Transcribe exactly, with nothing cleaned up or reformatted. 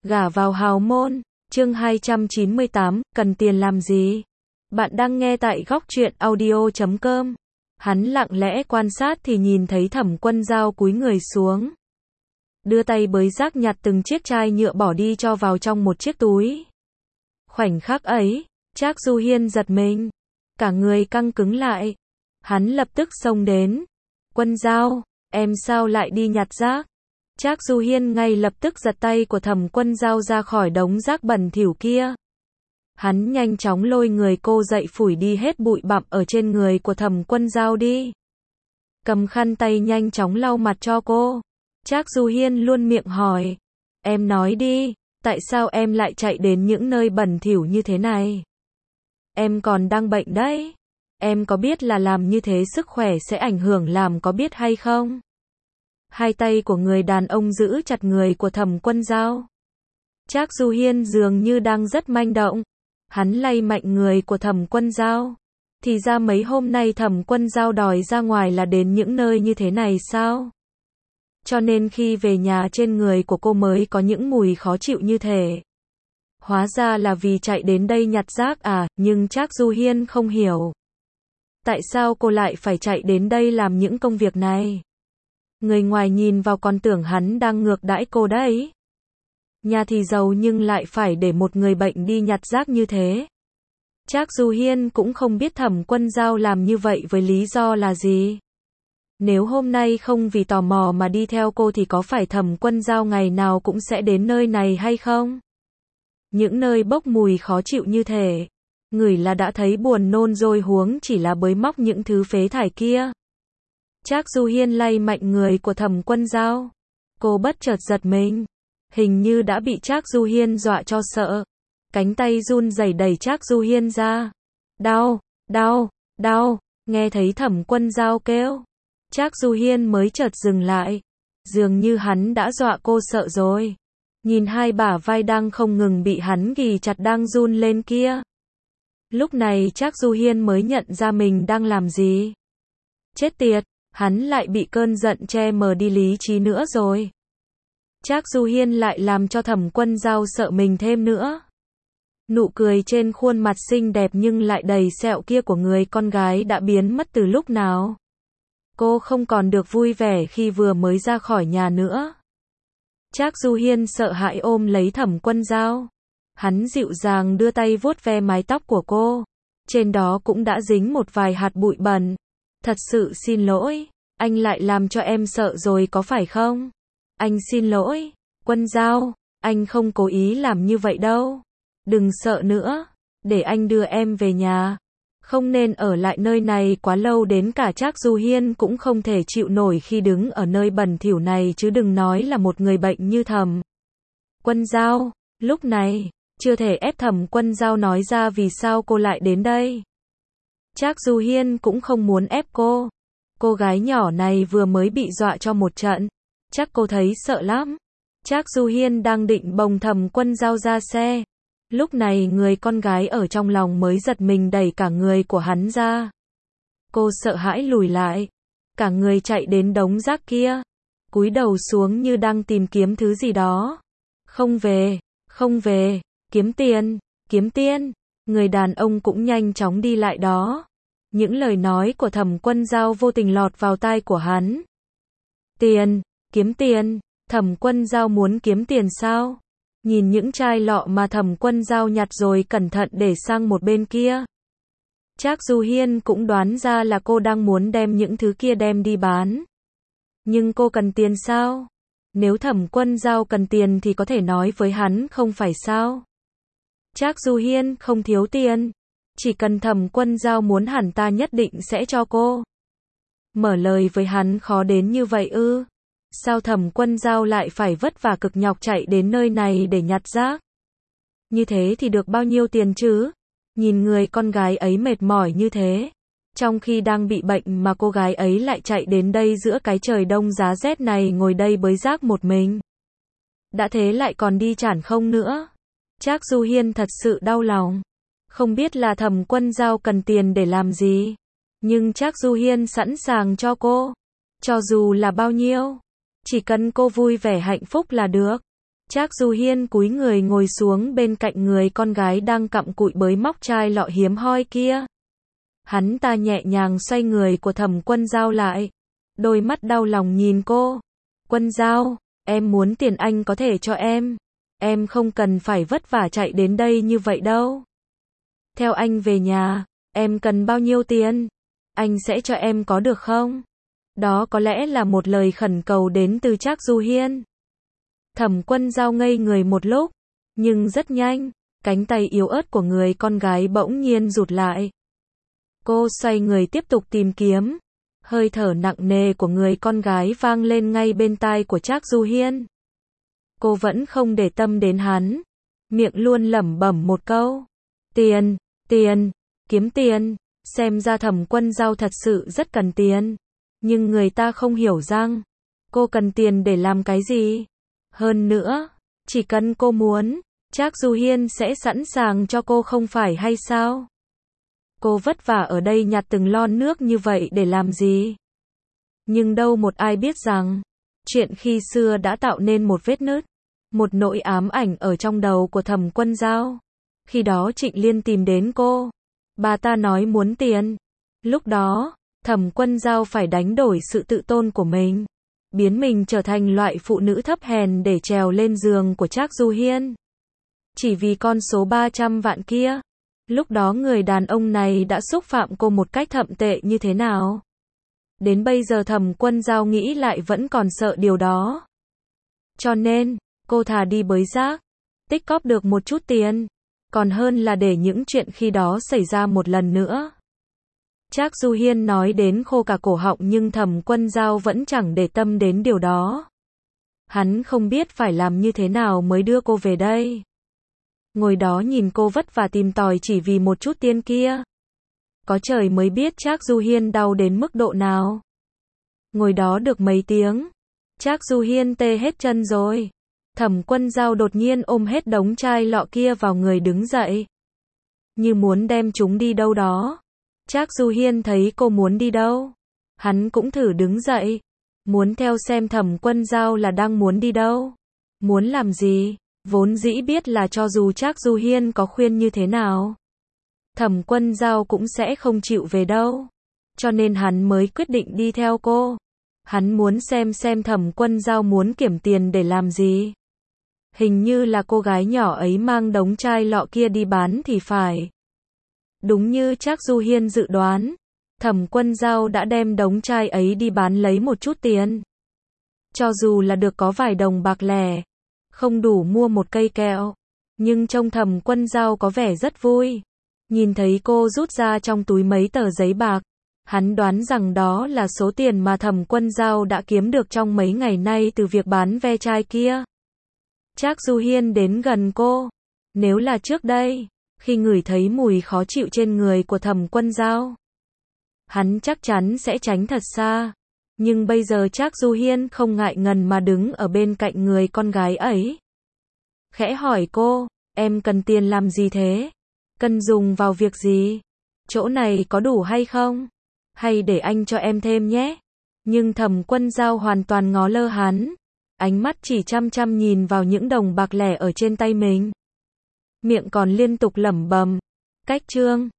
Gả vào hào môn, chương hai trăm chín mươi tám, cần tiền làm gì? Bạn đang nghe tại góc truyện audio chấm com. Hắn lặng lẽ quan sát thì nhìn thấy Thẩm Quân Dao cúi người xuống. Đưa tay bới rác nhặt từng chiếc chai nhựa bỏ đi cho vào trong một chiếc túi. Khoảnh khắc ấy, Trác Du Hiên giật mình. Cả người căng cứng lại. Hắn lập tức xông đến. Quân Dao, em sao lại đi nhặt rác? Trác Du Hiên ngay lập tức giật tay của Thẩm Quân Dao ra khỏi đống rác bẩn thỉu kia. Hắn nhanh chóng lôi người cô dậy phủi đi hết bụi bặm ở trên người của Thẩm Quân Dao đi. Cầm khăn tay nhanh chóng lau mặt cho cô. Trác Du Hiên luôn miệng hỏi. Em nói đi, tại sao em lại chạy đến những nơi bẩn thỉu như thế này? Em còn đang bệnh đấy. Em có biết là làm như thế sức khỏe sẽ ảnh hưởng làm có biết hay không? Hai tay của người đàn ông giữ chặt người của Thẩm Quân Dao. Trác Du Hiên dường như đang rất manh động. Hắn lay mạnh người của Thẩm Quân Dao. Thì ra mấy hôm nay Thẩm Quân Dao đòi ra ngoài là đến những nơi như thế này sao? Cho nên khi về nhà trên người của cô mới có những mùi khó chịu như thế. Hóa ra là vì chạy đến đây nhặt rác à, nhưng Trác Du Hiên không hiểu. Tại sao cô lại phải chạy đến đây làm những công việc này? Người ngoài nhìn vào còn tưởng hắn đang ngược đãi cô đấy. Nhà thì giàu nhưng lại phải để một người bệnh đi nhặt rác như thế. Trác Du Hiên cũng không biết Thẩm Quân Dao làm như vậy với lý do là gì. Nếu hôm nay không vì tò mò mà đi theo cô thì có phải Thẩm Quân Dao ngày nào cũng sẽ đến nơi này hay không? Những nơi bốc mùi khó chịu như thế, ngửi là đã thấy buồn nôn rồi huống chỉ là bới móc những thứ phế thải kia. Trác Du Hiên lay mạnh người của Thẩm Quân Dao. Cô bất chợt giật mình. Hình như đã bị Trác Du Hiên dọa cho sợ. Cánh tay run rẩy đẩy Trác Du Hiên ra. Đau, đau, đau, nghe thấy Thẩm Quân Dao kêu. Trác Du Hiên mới chợt dừng lại. Dường như hắn đã dọa cô sợ rồi. Nhìn hai bả vai đang không ngừng bị hắn ghì chặt đang run lên kia. Lúc này Trác Du Hiên mới nhận ra mình đang làm gì. Chết tiệt, hắn lại bị cơn giận che mờ đi lý trí nữa rồi. Trác Du Hiên lại làm cho Thẩm Quân Dao sợ mình thêm nữa. Nụ cười trên khuôn mặt xinh đẹp nhưng lại đầy sẹo kia của người con gái đã biến mất từ lúc nào. Cô không còn được vui vẻ khi vừa mới ra khỏi nhà nữa. Trác Du Hiên sợ hãi ôm lấy Thẩm Quân Dao. Hắn dịu dàng đưa tay vuốt ve mái tóc của cô. Trên đó cũng đã dính một vài hạt bụi bẩn. Thật sự xin lỗi, anh lại làm cho em sợ rồi có phải không? Anh xin lỗi, Quân Dao, anh không cố ý làm như vậy đâu. Đừng sợ nữa, để anh đưa em về nhà. Không nên ở lại nơi này quá lâu đến cả Trác Du Hiên cũng không thể chịu nổi khi đứng ở nơi bẩn thỉu này chứ đừng nói là một người bệnh như Thẩm Quân Dao. Lúc này, chưa thể ép Thẩm Quân Dao nói ra vì sao cô lại đến đây. Trác Du Hiên cũng không muốn ép cô. Cô gái nhỏ này vừa mới bị dọa cho một trận. Chắc cô thấy sợ lắm. Trác Du Hiên đang định bồng Thẩm Quân Dao ra xe. Lúc này người con gái ở trong lòng mới giật mình đẩy cả người của hắn ra. Cô sợ hãi lùi lại. Cả người chạy đến đống rác kia. Cúi đầu xuống như đang tìm kiếm thứ gì đó. Không về, không về, kiếm tiền, kiếm tiền. Người đàn ông cũng nhanh chóng đi lại đó. Những lời nói của Thẩm Quân Dao vô tình lọt vào tai của hắn. Tiền, kiếm tiền, Thẩm Quân Dao muốn kiếm tiền sao? Nhìn những chai lọ mà Thẩm Quân Dao nhặt rồi cẩn thận để sang một bên kia. Trác Du Hiên cũng đoán ra là cô đang muốn đem những thứ kia đem đi bán. Nhưng cô cần tiền sao? Nếu Thẩm Quân Dao cần tiền thì có thể nói với hắn không phải sao? Trác Du Hiên không thiếu tiền. Chỉ cần Thẩm Quân Dao muốn hẳn ta nhất định sẽ cho cô. Mở lời với hắn khó đến như vậy ư? Sao Thẩm Quân Dao lại phải vất vả cực nhọc chạy đến nơi này để nhặt rác? Như thế thì được bao nhiêu tiền chứ? Nhìn người con gái ấy mệt mỏi như thế. Trong khi đang bị bệnh mà cô gái ấy lại chạy đến đây giữa cái trời đông giá rét này ngồi đây bới rác một mình. Đã thế lại còn đi chản không nữa. Trác Du Hiên thật sự đau lòng. Không biết là Thẩm Quân Dao cần tiền để làm gì. Nhưng Trác Du Hiên sẵn sàng cho cô. Cho dù là bao nhiêu. Chỉ cần cô vui vẻ hạnh phúc là được. Trác Du Hiên cúi người ngồi xuống bên cạnh người con gái đang cặm cụi bới móc chai lọ hiếm hoi kia. Hắn ta nhẹ nhàng xoay người của Thẩm Quân Dao lại. Đôi mắt đau lòng nhìn cô. Quân Dao, em muốn tiền anh có thể cho em. Em không cần phải vất vả chạy đến đây như vậy đâu. Theo anh về nhà, em cần bao nhiêu tiền? Anh sẽ cho em có được không? Đó có lẽ là một lời khẩn cầu đến từ Trác Du Hiên. Thẩm Quân Dao ngây người một lúc, nhưng rất nhanh, cánh tay yếu ớt của người con gái bỗng nhiên rụt lại. Cô xoay người tiếp tục tìm kiếm. Hơi thở nặng nề của người con gái vang lên ngay bên tai của Trác Du Hiên. Cô vẫn không để tâm đến hắn, miệng luôn lẩm bẩm một câu. Tiền, tiền, kiếm tiền. Xem ra Thẩm Quân Dao thật sự rất cần tiền. Nhưng người ta không hiểu rằng, cô cần tiền để làm cái gì. Hơn nữa, chỉ cần cô muốn, Trác Du Hiên sẽ sẵn sàng cho cô không phải hay sao? Cô vất vả ở đây nhặt từng lon nước như vậy để làm gì? Nhưng đâu một ai biết rằng, chuyện khi xưa đã tạo nên một vết nứt, một nỗi ám ảnh ở trong đầu của Thẩm Quân Dao. Khi đó Trịnh Liên tìm đến cô, bà ta nói muốn tiền. Lúc đó, Thẩm Quân Dao phải đánh đổi sự tự tôn của mình, biến mình trở thành loại phụ nữ thấp hèn để trèo lên giường của Trác Du Hiên. Chỉ vì con số ba trăm vạn kia. Lúc đó người đàn ông này đã xúc phạm cô một cách thậm tệ như thế nào? Đến bây giờ Thẩm Quân Dao nghĩ lại vẫn còn sợ điều đó. Cho nên, cô thà đi bới rác, tích cóp được một chút tiền, còn hơn là để những chuyện khi đó xảy ra một lần nữa. Trác Du Hiên nói đến khô cả cổ họng nhưng Thẩm Quân Dao vẫn chẳng để tâm đến điều đó. Hắn không biết phải làm như thế nào mới đưa cô về đây. Ngồi đó nhìn cô vất vả tìm tòi chỉ vì một chút tiền kia. Có trời mới biết Trác Du Hiên đau đến mức độ nào. Ngồi đó được mấy tiếng, Trác Du Hiên tê hết chân rồi. Thẩm Quân Dao đột nhiên ôm hết đống chai lọ kia vào người đứng dậy, như muốn đem chúng đi đâu đó. Trác Du Hiên thấy cô muốn đi đâu, hắn cũng thử đứng dậy, muốn theo xem Thẩm Quân Dao là đang muốn đi đâu, muốn làm gì. Vốn dĩ biết là cho dù Trác Du Hiên có khuyên như thế nào, Thẩm Quân Dao cũng sẽ không chịu về đâu. Cho nên hắn mới quyết định đi theo cô. Hắn muốn xem xem Thẩm Quân Dao muốn kiểm tiền để làm gì. Hình như là cô gái nhỏ ấy mang đống chai lọ kia đi bán thì phải. Đúng như Trác Du Hiên dự đoán, Thẩm Quân Dao đã đem đống chai ấy đi bán lấy một chút tiền. Cho dù là được có vài đồng bạc lẻ, không đủ mua một cây kẹo, nhưng trông Thẩm Quân Dao có vẻ rất vui. Nhìn thấy cô rút ra trong túi mấy tờ giấy bạc, hắn đoán rằng đó là số tiền mà Thẩm Quân Dao đã kiếm được trong mấy ngày nay từ việc bán ve chai kia. Trác Du Hiên đến gần cô. Nếu là trước đây, khi ngửi thấy mùi khó chịu trên người của Thẩm Quân Dao, hắn chắc chắn sẽ tránh thật xa. Nhưng bây giờ Trác Du Hiên không ngại ngần mà đứng ở bên cạnh người con gái ấy. Khẽ hỏi cô, em cần tiền làm gì thế? Cần dùng vào việc gì? Chỗ này có đủ hay không? Hay để anh cho em thêm nhé? Nhưng Thẩm Quân Dao hoàn toàn ngó lơ hắn. Ánh mắt chỉ chăm chăm nhìn vào những đồng bạc lẻ ở trên tay mình. Miệng còn liên tục lẩm bẩm. Cách chương